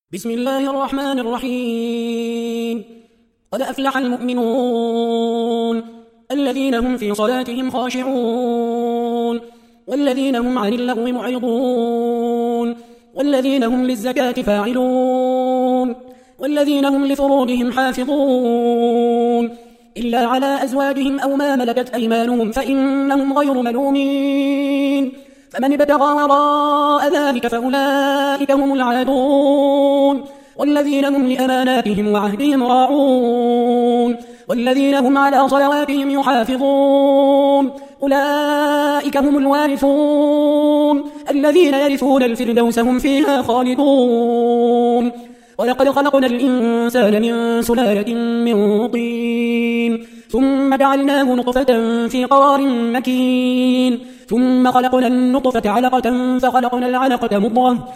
بسم الله الرحمن الرحيم. قد أفلح المؤمنون الذين هم في صلاتهم خاشعون والذين هم عن اللغو معرضون والذين هم للزكاة فاعلون والذين هم لفروجهم حافظون إلا على أزواجهم أو ما ملكت أيمانهم فإنهم غير ملومين. فمن ابتغى وراء ذلك فأولئك هم العادون والذين هم لأماناتهم وعهدهم راعون والذين هم على صلواتهم يحافظون أولئك هم الوارثون الذين يرثون الفردوس هم فيها خالدون. ولقد خلقنا الإنسان من سلالة من طين ثم جعلناه نطفة في قرار مكين ثم خلقنا النطفة علقة فخلقنا العلقة مضغة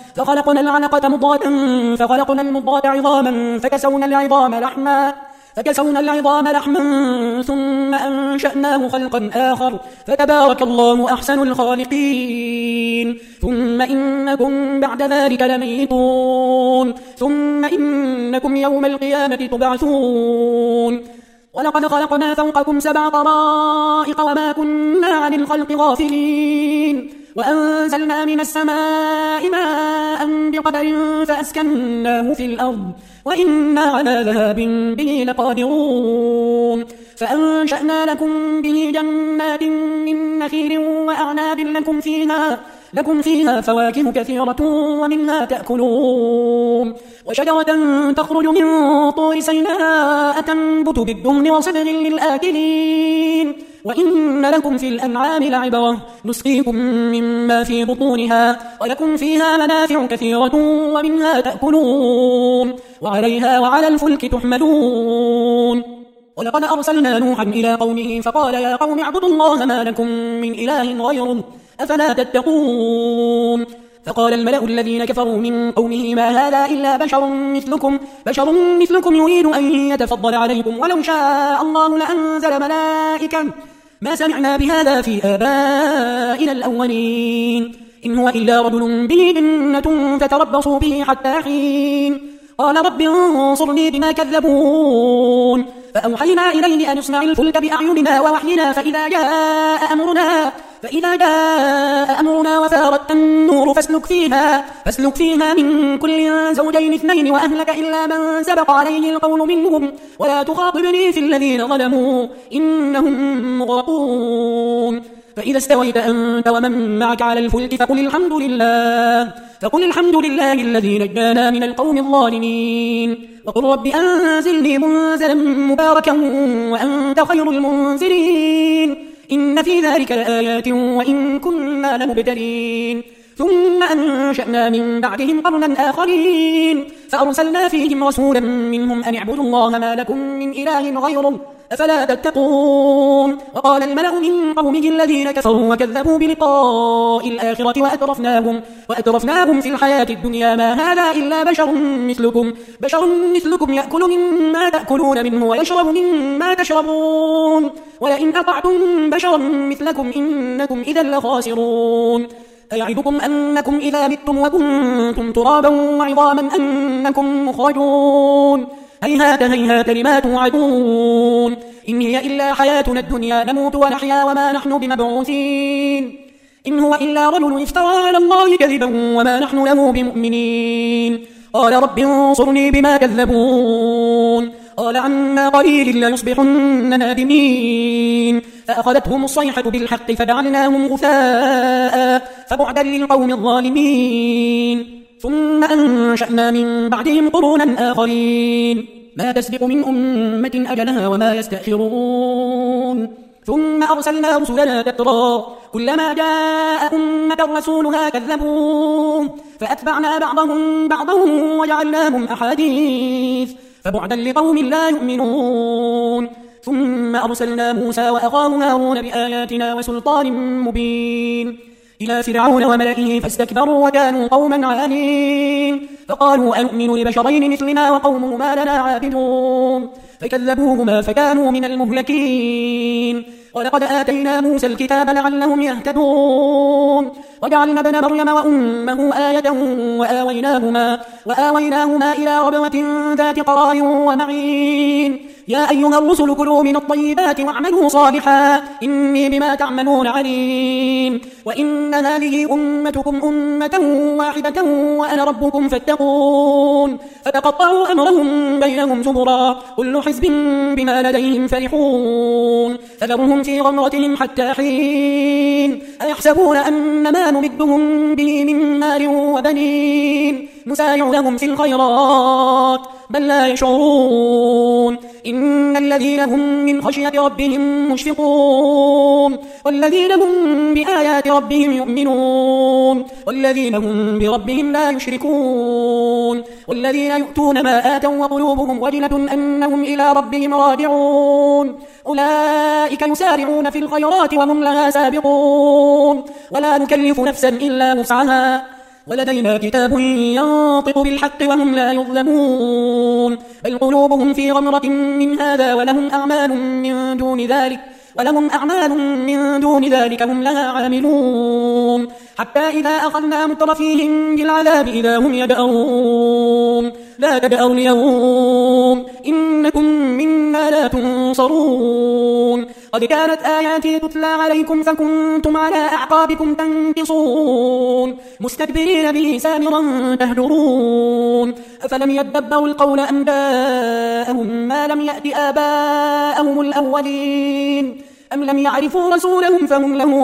فخلقنا المضغة عظاما فكسونا العظام لحما ثم أنشأناه خلقا آخر فتبارك الله أحسن الخالقين. ثم إنكم بعد ذلك لميتون ثم إنكم يوم القيامة تبعثون. ولقد خلقنا فوقكم 7 طرائق وما كنا عن الخلق غافلين وأنزلنا من السماء ماء بقدر فأسكناه في الأرض وإنا على ذهاب به لقادرون. فأنشأنا لكم به جنات من نخيل وأعناب لكم فيها فواكه كثيرة ومنها تأكلون وشجرة تخرج من طور سيناء تنبت بالدهن وصبغ للآكلين وإن لكم في الأنعام لعبرة نسقيكم مما في بطونها ولكم فيها منافع كثيرة ومنها تأكلون وعليها وعلى الفلك تحملون. ولقد أرسلنا نوحا إلى قومه فقال يا قوم اعبدوا الله ما لكم من إله غيره أفلا تتقون. فقال الملأ الذين كفروا من قومه ما هذا إلا بشر مثلكم يريد أن يتفضل عليكم ولو شاء الله لأنزل ملائكة ما سمعنا بهذا في آبائنا الأولين إن هو إلا رجل به جنة فتربصوا به حتى حين. قال رب انصرني بما كذبون. فأوحينا إليه أن يصنع الفلك بأعيننا ووحينا فإذا جاء أمرنا وفارت النور فاسلك فيها من كل زوجين 2 وأهلك إلا من سبق عليه القول منهم ولا تخاطبني في الذين ظلموا إنهم مغرقون. فإذا استويت أنت ومن معك على الفلك فقل الحمد لله الذي نجانا من القوم الظالمين وقل رب أنزلني منزلا مباركا وأنت خير المنزلين إن في ذلك لآيات وإن كنا لمبتلين. ثم أنشأنا من بعدهم قرنا آخرين فأرسلنا فيهم رسولا منهم أن اعبدوا الله ما لكم من إله غيره أفلا تتقون. وقال الملأ من قومه الذين كفروا وكذبوا بلقاء الآخرة وأترفناهم في الحياة الدنيا ما هذا إلا بشر مثلكم يأكل مما تأكلون منه ويشرب مما تشربون ولئن أطعتم بشرا مثلكم إنكم إذا لخاسرون. أيعدكم أنكم إذا متم وكنتم ترابا وعظاما أنكم مخرجون هيهات لما توعدون إن هي إلا حياتنا الدنيا نموت ونحيا وما نحن بمبعوثين إن هو إلا رجل افترى على الله كذبا وما نحن له بمؤمنين. قال رب انصرني بما كذبون. قال عما قليل ليصبحن نادمين فأخذتهم الصيحة بالحق فجعلناهم غثاء فبعدا للقوم الظالمين. ثم أنشأنا من بعدهم قرونا آخرين ما تسبق من أمة أجلها وما يستأخرون. ثم أرسلنا رسلنا تترى كلما جاء أمة رسولها كذبوه فأتبعنا بعضهم وجعلناهم أحاديث فبعدا لقوم لا يؤمنون. ثم أرسلنا موسى وأخاه هارون بآياتنا وسلطان مبين إلى فرعون وملئه فاستكبروا وكانوا قوما عالين فقالوا أنؤمن لبشرين مثلنا وقومهما لنا عابدون فكذبوهما فكانوا من المهلكين. ولقد آتينا موسى الكتاب لعلهم يهتدون وجعلنا ابن مريم وأمه آية وآويناهما إلى ربوة ذات قرار ومعين يا أيها الرسل كلوا من الطيبات واعملوا صالحا إني بما تعملون عليم وإن هذه أمتكم أمة واحدة وأنا ربكم فاتقون فتقطعوا أمرهم بينهم زبرا كل حزب بما لديهم فرحون فذرهم في غمرتهم حتى حين أيحسبون أن ما نمدهم به من مال وبنين نسارع لهم في الخيرات بل لا يشعرون إن الذين هم من خشية ربهم مشفقون والذين هم بآيات ربهم يؤمنون والذين هم بربهم لا يشركون والذين يؤتون ما آتوا وقلوبهم وجلة أنهم إلى ربهم راجعون أولئك يسارعون في الخيرات وهم لها سابقون ولا نكلف نفسا إلا وسعها ولدينا كتاب ينطق بالحق وهم لا يظلمون بل قلوبهم في غمرة من هذا ولهم أعمال من دون ذلك هم لها عاملون حتى إذا أخذنا مترفيهم بالعذاب إذا هم يدأرون لا تدأروا اليوم إنكم منا لا تنصرون قد كانت آياتي تتلى عليكم فكنتم على أعقابكم تنكصون مستكبرين به سامرا تهجرون أفلم يدبروا القول أم جاءهم ما لم يأت آباءهم الأولين أم لم يعرفوا رسولهم فهم له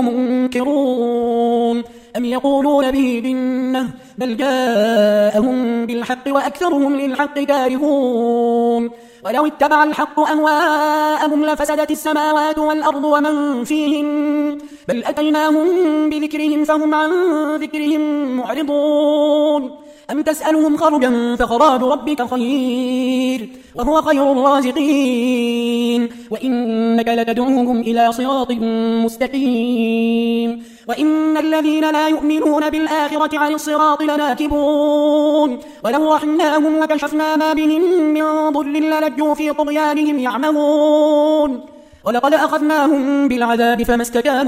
منكرون أم يقولون به جنة بل جاءهم بالحق وأكثرهم للحق كارهون ولو اتبع الحق أهواءهم لفسدت السماوات والأرض ومن فيهن بل أتيناهم بذكرهم فهم عن ذكرهم معرضون أم تسألهم خرجا فخراج ربك خير وهو خير الرازقين وإنك لتدعوهم إلى صراط مستقيم وإن الذين لا يؤمنون بالآخرة عن الصراط لناكبون ولو رحمناهم وكشفنا ما بهم من ضر للجوا في طغيانهم يعمهون ولقد أخذناهم بالعذاب فما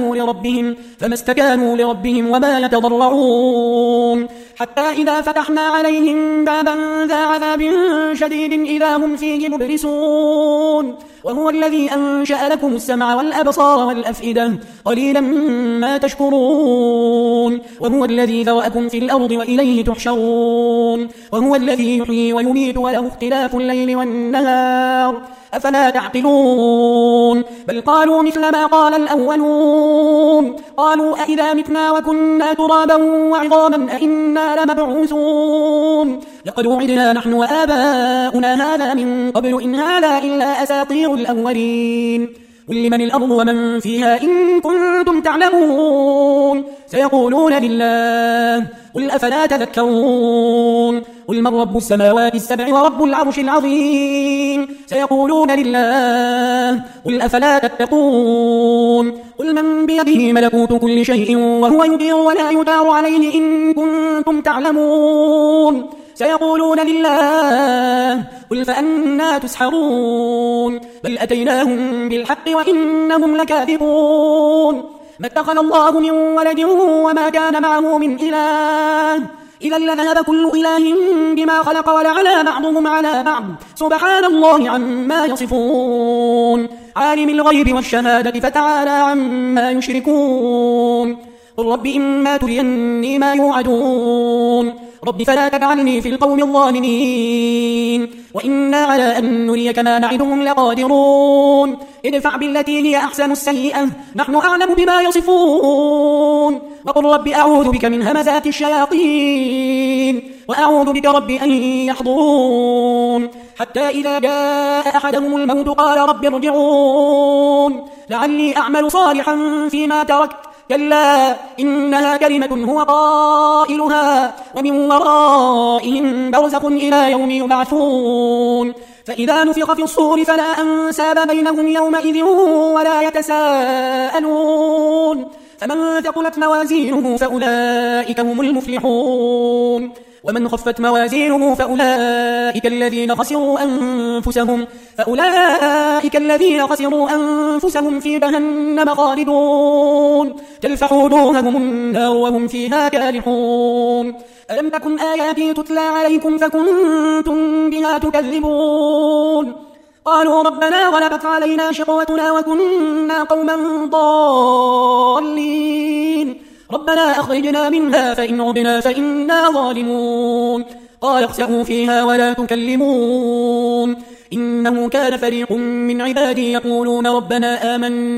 استكانوا لربهم وما يتضرعون حتى إذا فتحنا عليهم بابا ذا عذاب شديد إذا هم فيه مبلسون وهو الذي أنشأ لكم السمع والأبصار والأفئدة قليلا ما تشكرون وهو الذي ذرأكم في الأرض وإليه تحشرون وهو الذي يحيي ويميت وله اختلاف الليل والنهار أفلا تعقلون بل قالوا مثل ما قال الأولون قالوا أئذا متنا وكنا ترابا وعظاما أئنا لمبعوثون لقد وعدنا نحن وآباؤنا هذا من قبل إن هذا إلا أساطير الأولين قل لمن الأرض ومن فيها إن كنتم تعلمون سيقولون لله قل أفلا تذكرون قل من رب السماوات السبع ورب العرش العظيم سيقولون لله قل أفلا تتقون قل من بيده ملكوت كل شيء وهو يدير ولا يدار عليه إن كنتم تعلمون سيقولون لله قل فأنا تسحرون بل أتيناهم بالحق وإنهم لكاذبون ما اتخذ الله من ولد وما كان معه من إله إذا لذهب كل إله بما خلق ولعلى بعضهم على بعض سبحان الله عما يصفون عالم الغيب والشهادة فتعالى عما يشركون قل رب إما تريني ما يوعدون رب فلا تجعلني في القوم الظالمين وإنا على أن نريك ما نعدهم لقادرون ادفع بالتي هي أحسن السيئة نحن أعلم بما يصفون وقل رب أعوذ بك من همزات الشياطين وأعوذ بك رب أن يحضرون حتى إذا جاء أحدهم الموت قال رب ارجعون لعلي أعمل صالحا فيما تركت كلا إنها كلمة هو قائلها ومن ورائهم برزخ إلى يوم يبعثون فإذا نفخ في الصور فلا أنساب بينهم يومئذ ولا يتساءلون فمن ثقلت موازينه فأولئك هم المفلحون ومن خفت موازينه فأولئك الذين خسروا أنفسهم في جهنم خالدون تلفح وجوههم النار وهم فيها كالحون ألم تكن آياتي تتلى عليكم فكنتم بها تكذبون قالوا ربنا غلبت علينا شقوتنا وكنا قوما ضالين ربنا أخرجنا منها فإن عدنا فإنا ظالمون قال اخسئوا فيها ولا تكلمون إنه كان فريق من عبادي يقولون ربنا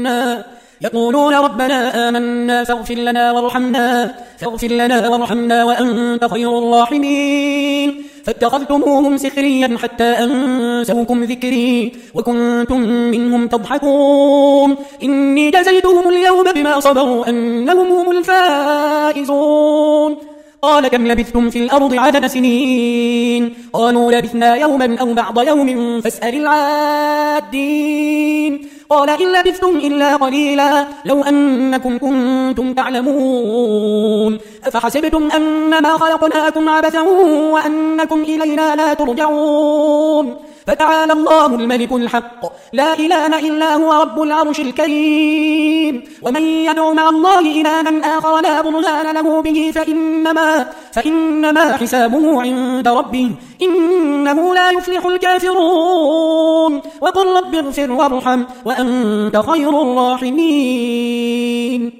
آمنا فاغفر لنا وارحمنا وأنت خير الراحمين فاتخذتموهم سخريا حتى أنسوكم ذكري وكنتم منهم تضحكون إني جزيتهم اليوم بما صبروا أنهم هم الفائزون قال كم لبثتم في الأرض عدد سنين قالوا لبثنا يوما أو بعض يوم فاسأل العادين قال إن لبثتم إلا قليلا لو أنكم كنتم تعلمون أفحسبتم أنما خلقناكم عبثا وأنكم إلينا لا ترجعون فتعالى الله الملك الحق لا إله إلا هو رب العرش الكريم ومن يدعو مع الله إلها آخر لا برهان له به فإنما حسابه عند ربه إنه لا يفلح الكافرون وقل رب اغفر وارحم وأنت خير الراحمين